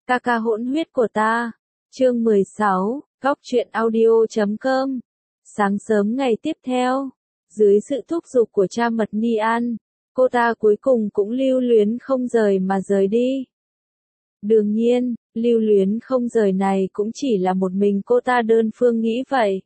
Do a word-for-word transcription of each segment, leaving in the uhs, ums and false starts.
Ca ca hỗn huyết của ta. Chương mười sáu, Góc truyện audio chấm com. Sáng sớm ngày tiếp theo, dưới sự thúc giục của cha mật Ni An, cô ta cuối cùng cũng lưu luyến không rời mà rời đi. Đương nhiên, lưu luyến không rời này cũng chỉ là một mình cô ta đơn phương nghĩ vậy.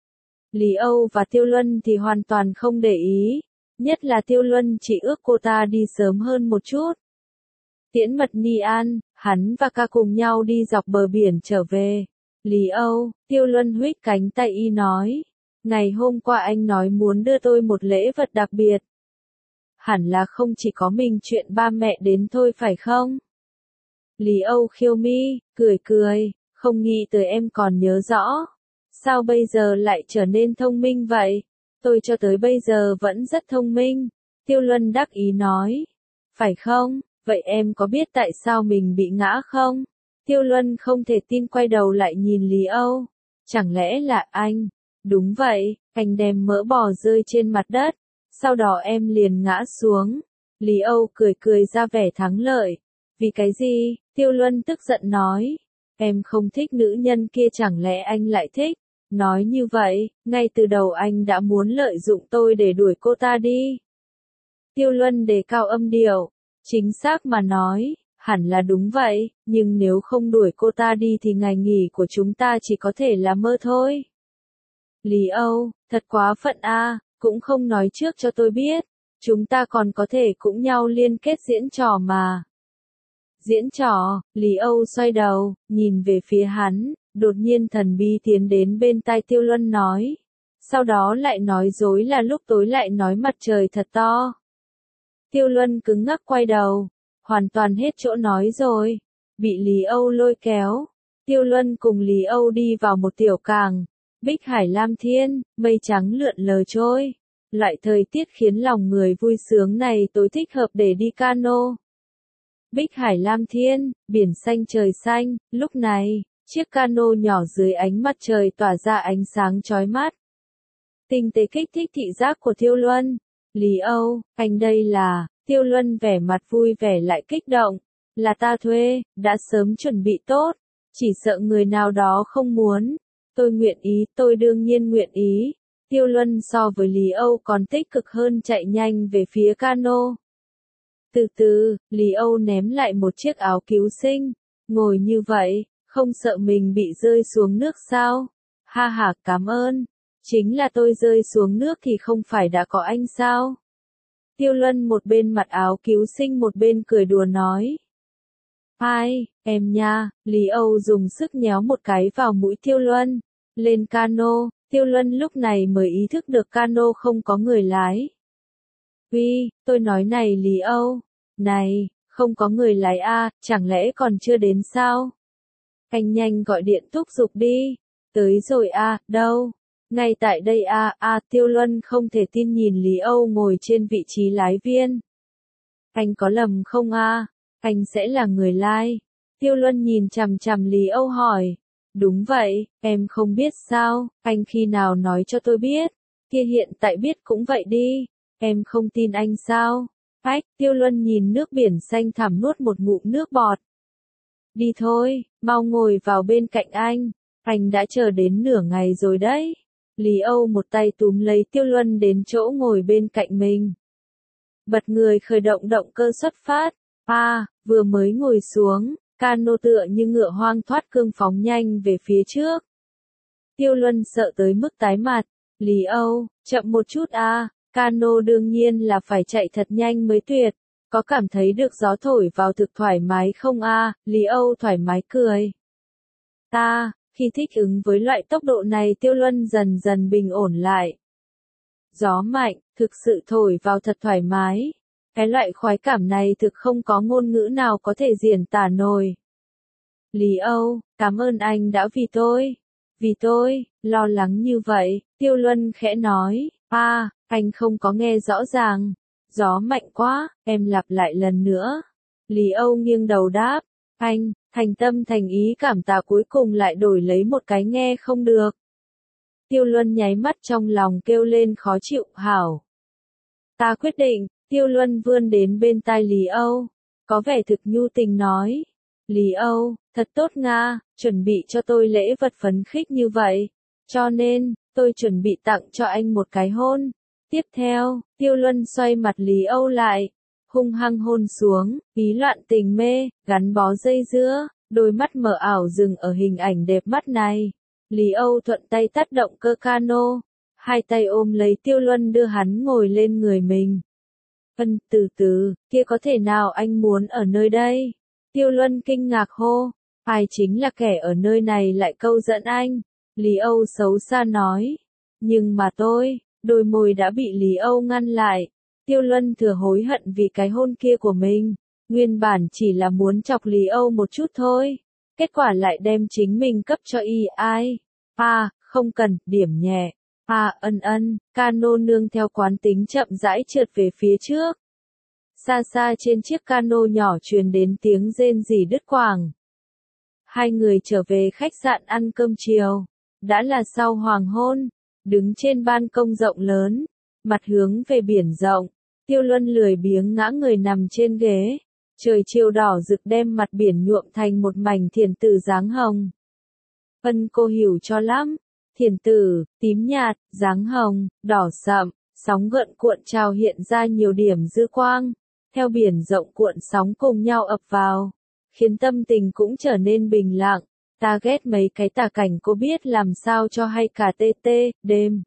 Lý Âu và Tiêu Luân thì hoàn toàn không để ý, nhất là Tiêu Luân chỉ ước cô ta đi sớm hơn một chút. Tiễn mật Ni An, hắn và ca cùng nhau đi dọc bờ biển trở về. Lý Âu, Tiêu Luân huých cánh tay y nói, ngày hôm qua anh nói muốn đưa tôi một lễ vật đặc biệt. Hẳn là không chỉ có mình chuyện ba mẹ đến thôi phải không? Lý Âu khiêu mi, cười cười, không nghĩ tới em còn nhớ rõ. Sao bây giờ lại trở nên thông minh vậy? Tôi cho tới bây giờ vẫn rất thông minh. Tiêu Luân đắc ý nói. Phải không? Vậy em có biết tại sao mình bị ngã không? Tiêu Luân không thể tin quay đầu lại nhìn Lý Âu. Chẳng lẽ là anh? Đúng vậy, anh đem mỡ bò rơi trên mặt đất. Sau đó em liền ngã xuống. Lý Âu cười cười ra vẻ thắng lợi. Vì cái gì? Tiêu Luân tức giận nói. Em không thích nữ nhân kia chẳng lẽ anh lại thích? Nói như vậy, ngay từ đầu anh đã muốn lợi dụng tôi để đuổi cô ta đi. Tiêu Luân đề cao âm điệu. Chính xác mà nói, hẳn là đúng vậy, nhưng nếu không đuổi cô ta đi thì ngày nghỉ của chúng ta chỉ có thể là mơ thôi. Lý Âu, thật quá phận a, cũng không nói trước cho tôi biết, chúng ta còn có thể cũng nhau liên kết diễn trò mà. Diễn trò, Lý Âu xoay đầu, nhìn về phía hắn, đột nhiên thần bi tiến đến bên tai Tiêu Luân nói. Sau đó lại nói dối là lúc tối lại nói mặt trời thật to. Tiêu Luân cứng ngắc quay đầu, hoàn toàn hết chỗ nói rồi, bị Lý Âu lôi kéo. Tiêu Luân cùng Lý Âu đi vào một tiểu cảng, Bích Hải Lam Thiên, mây trắng lượn lờ trôi. Loại thời tiết khiến lòng người vui sướng này tối thích hợp để đi cano. Bích Hải Lam Thiên, biển xanh trời xanh, lúc này, chiếc cano nhỏ dưới ánh mặt trời tỏa ra ánh sáng chói mắt. Tinh tế kích thích thị giác của Tiêu Luân. Lý Âu, anh đây là, Tiêu Luân vẻ mặt vui vẻ lại kích động, là ta thuê, đã sớm chuẩn bị tốt, chỉ sợ người nào đó không muốn, tôi nguyện ý, tôi đương nhiên nguyện ý. Tiêu Luân so với Lý Âu còn tích cực hơn chạy nhanh về phía cano. Từ từ, Lý Âu ném lại một chiếc áo cứu sinh, ngồi như vậy, không sợ mình bị rơi xuống nước sao? Ha ha, cảm ơn. Chính là tôi rơi xuống nước thì không phải đã có anh sao? Tiêu Luân một bên mặc áo cứu sinh một bên cười đùa nói. Ai, em nha, Lý Âu dùng sức nhéo một cái vào mũi Tiêu Luân. Lên cano, Tiêu Luân lúc này mới ý thức được cano không có người lái. Uy, tôi nói này Lý Âu, này, không có người lái a, chẳng lẽ còn chưa đến sao? Anh nhanh gọi điện thúc giục đi. Tới rồi a, đâu? Ngay tại đây a, a, Tiêu Luân không thể tin nhìn Lý Âu ngồi trên vị trí lái viên. Anh có lầm không a? Anh sẽ là người lái. Tiêu Luân nhìn chằm chằm Lý Âu hỏi. Đúng vậy, em không biết sao, anh khi nào nói cho tôi biết. Kia hiện tại biết cũng vậy đi. Em không tin anh sao? Ách, Tiêu Luân nhìn nước biển xanh thẳm nuốt một ngụm nước bọt. Đi thôi, mau ngồi vào bên cạnh anh. Anh đã chờ đến nửa ngày rồi đấy. Lý Âu một tay túm lấy Tiêu Luân đến chỗ ngồi bên cạnh mình. Bật người khởi động động cơ xuất phát. À, vừa mới ngồi xuống, cano tựa như ngựa hoang thoát cương phóng nhanh về phía trước. Tiêu Luân sợ tới mức tái mặt. Lý Âu, chậm một chút a, cano đương nhiên là phải chạy thật nhanh mới tuyệt. Có cảm thấy được gió thổi vào thực thoải mái không a? Lý Âu thoải mái cười. Ta, khi thích ứng với loại tốc độ này Tiêu Luân dần dần bình ổn lại. Gió mạnh, thực sự thổi vào thật thoải mái. Cái loại khoái cảm này thực không có ngôn ngữ nào có thể diễn tả nổi. Lý Âu, cảm ơn anh đã vì tôi. Vì tôi, lo lắng như vậy, Tiêu Luân khẽ nói. À, anh không có nghe rõ ràng. Gió mạnh quá, em lặp lại lần nữa. Lý Âu nghiêng đầu đáp. Anh, thành tâm thành ý cảm tạ cuối cùng lại đổi lấy một cái nghe không được. Tiêu Luân nháy mắt trong lòng kêu lên khó chịu, hảo. Ta quyết định, Tiêu Luân vươn đến bên tai Lý Âu. Có vẻ thực nhu tình nói. Lý Âu, thật tốt Nga, chuẩn bị cho tôi lễ vật phấn khích như vậy. Cho nên, tôi chuẩn bị tặng cho anh một cái hôn. Tiếp theo, Tiêu Luân xoay mặt Lý Âu lại, hung hăng hôn xuống, ý loạn tình mê, gắn bó dây dưa, đôi mắt mờ ảo dừng ở hình ảnh đẹp mắt này. Lý Âu thuận tay tắt động cơ cano, hai tay ôm lấy Tiêu Luân đưa hắn ngồi lên người mình. Vân, từ từ, kia có thể nào anh muốn ở nơi đây? Tiêu Luân kinh ngạc hô, ai chính là kẻ ở nơi này lại câu dẫn anh? Lý Âu xấu xa nói, nhưng mà tôi, đôi môi đã bị Lý Âu ngăn lại. Tiêu Luân thừa hối hận vì cái hôn kia của mình, nguyên bản chỉ là muốn chọc Lý Âu một chút thôi, kết quả lại đem chính mình cấp cho y ai. À, không cần, điểm nhẹ. À, ân ân, cano nương theo quán tính chậm rãi trượt về phía trước. Xa xa trên chiếc cano nhỏ truyền đến tiếng rên rỉ đứt quãng. Hai người trở về khách sạn ăn cơm chiều. Đã là sau hoàng hôn, đứng trên ban công rộng lớn, mặt hướng về biển rộng, Tiêu Luân lười biếng ngã người nằm trên ghế. Trời chiều đỏ rực đem mặt biển nhuộm thành một mảnh thiền tử dáng hồng. Vân cô hiểu cho lắm. Thiền tử, tím nhạt, dáng hồng, đỏ sậm, sóng gợn cuộn trào hiện ra nhiều điểm dư quang. Theo biển rộng cuộn sóng cùng nhau ập vào, khiến tâm tình cũng trở nên bình lặng. Ta ghét mấy cái tà cảnh cô biết làm sao cho hay cả tê tê, đêm.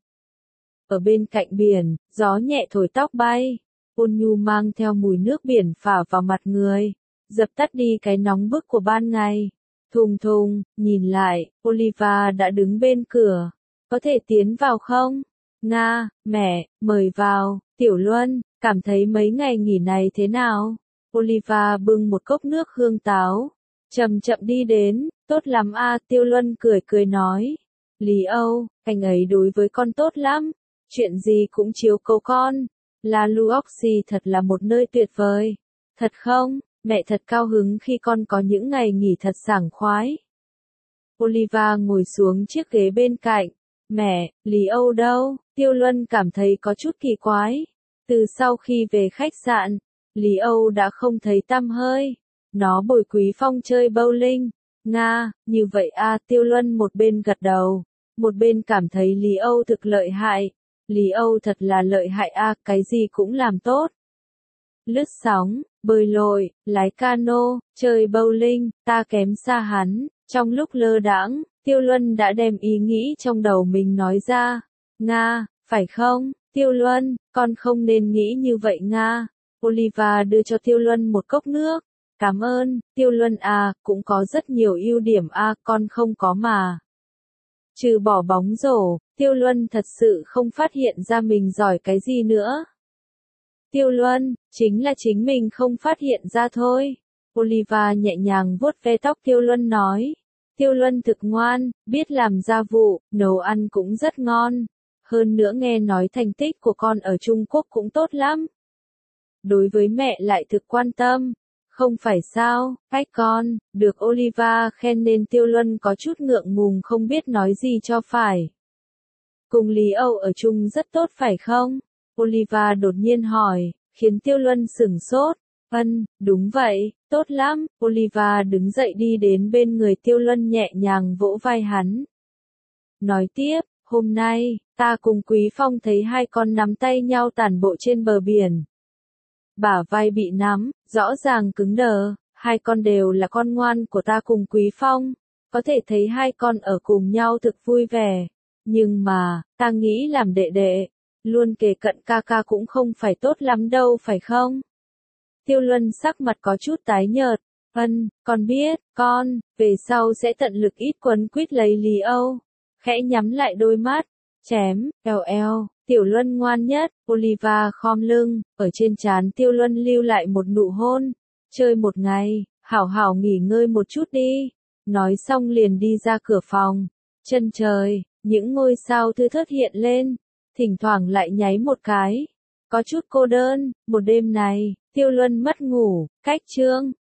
Ở bên cạnh biển, gió nhẹ thổi tóc bay, ôn nhu mang theo mùi nước biển phả vào mặt người, dập tắt đi cái nóng bức của ban ngày. Thùng thùng, nhìn lại, Oliva đã đứng bên cửa. Có thể tiến vào không? Nga, mẹ, mời vào. Tiểu Luân, cảm thấy mấy ngày nghỉ này thế nào? Oliva bưng một cốc nước hương táo, chậm chậm đi đến. Tốt lắm a, Tiêu Luân cười cười nói. Lý Âu, anh ấy đối với con tốt lắm, chuyện gì cũng chiếu cố con. La Luoxi thật là một nơi tuyệt vời. Thật không? Mẹ thật cao hứng khi con có những ngày nghỉ thật sảng khoái. Oliva ngồi xuống chiếc ghế bên cạnh. Mẹ, Lý Âu đâu? Tiêu Luân cảm thấy có chút kỳ quái. Từ sau khi về khách sạn, Lý Âu đã không thấy tăm hơi. Nó bồi Quý Phong chơi bowling. Nga, như vậy a, Tiêu Luân một bên gật đầu, một bên cảm thấy Lý Âu thực lợi hại. Lý Âu thật là lợi hại a, cái gì cũng làm tốt. Lướt sóng, bơi lội, lái cano, chơi bowling, ta kém xa hắn. Trong lúc lơ đãng, Tiêu Luân đã đem ý nghĩ trong đầu mình nói ra. Nga, phải không? Tiêu Luân, con không nên nghĩ như vậy Nga. Oliva đưa cho Tiêu Luân một cốc nước. Cảm ơn, Tiêu Luân à, cũng có rất nhiều ưu điểm a, à, con không có mà. Trừ bỏ bóng rổ, Tiêu Luân thật sự không phát hiện ra mình giỏi cái gì nữa. Tiêu Luân, chính là chính mình không phát hiện ra thôi. Oliva nhẹ nhàng vuốt ve tóc Tiêu Luân nói. Tiêu Luân thực ngoan, biết làm gia vụ, nấu ăn cũng rất ngon. Hơn nữa nghe nói thành tích của con ở Trung Quốc cũng tốt lắm. Đối với mẹ lại thực quan tâm. Không phải sao, cách con, được Oliva khen nên Tiêu Luân có chút ngượng ngùng không biết nói gì cho phải. Cùng Lý Âu ở chung rất tốt phải không? Oliva đột nhiên hỏi, khiến Tiêu Luân sửng sốt. Vâng, đúng vậy, tốt lắm. Oliva đứng dậy đi đến bên người Tiêu Luân nhẹ nhàng vỗ vai hắn. Nói tiếp, hôm nay, ta cùng Quý Phong thấy hai con nắm tay nhau tản bộ trên bờ biển. Bả vai bị nắm, rõ ràng cứng đờ, hai con đều là con ngoan của ta cùng Quý Phong, có thể thấy hai con ở cùng nhau thực vui vẻ, nhưng mà, ta nghĩ làm đệ đệ, luôn kề cận ca ca cũng không phải tốt lắm đâu phải không? Tiêu Luân sắc mặt có chút tái nhợt, vâng, con biết, con, về sau sẽ tận lực ít quấn quýt lấy Lý Âu, khẽ nhắm lại đôi mắt, chém, eo eo. Tiểu Luân ngoan nhất, Oliva khom lưng, ở trên trán Tiêu Luân lưu lại một nụ hôn. Chơi một ngày, hảo hảo nghỉ ngơi một chút đi. Nói xong liền đi ra cửa phòng. Chân trời, những ngôi sao thưa thớt hiện lên, thỉnh thoảng lại nháy một cái. Có chút cô đơn, một đêm này, Tiêu Luân mất ngủ, cách chương.